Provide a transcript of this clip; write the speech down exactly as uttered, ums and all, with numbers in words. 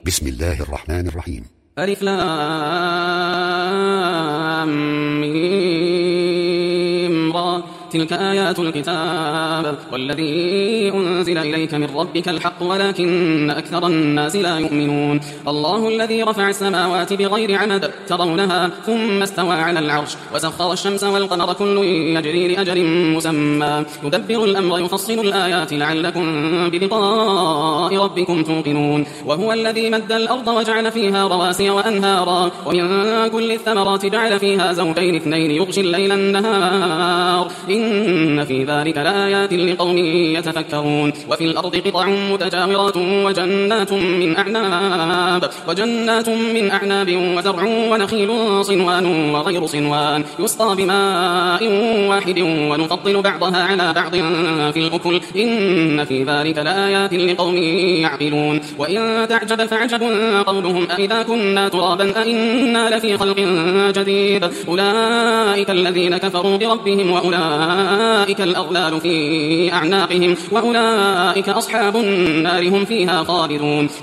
بسم الله الرحمن الرحيم. ألف لام ميم را تلك آيات الكتاب والذي أنزل إليك من ربك الحق ولكن أكثر الناس لا يؤمنون. الله الذي رفع السماوات بغير عمد ترونها ثم استوى على العرش وسخر الشمس والقمر كل يجري لأجل مسمى يدبر الأمر يفصل الآيات لعلكم بلقاء ربكم توقنون. وهو الذي مد الأرض وجعل فيها رواسي وأنهارا ومن كل الثمرات جعل فيها زوجين اثنين يغشي الليل النهار إن في ذلك لآيات لقوم يتفكرون. وفي الأرض قطع متجاورات وجنات من أعناب وجنات من أعناب وزرع ونخيل صنوان وغير صنوان يسقى بماء واحد ونفضل بعضها على بعض في الأكل إن في ذلك لآيات لقوم يعقلون. وإن تعجب فعجب قولهم أإذا كنا ترابا أإنا لفي خلق جديد أولئك الذين كفروا بربهم وأولئك الأغلال في أعناقهم وأولئك أصحاب النار هم فيها خالدون.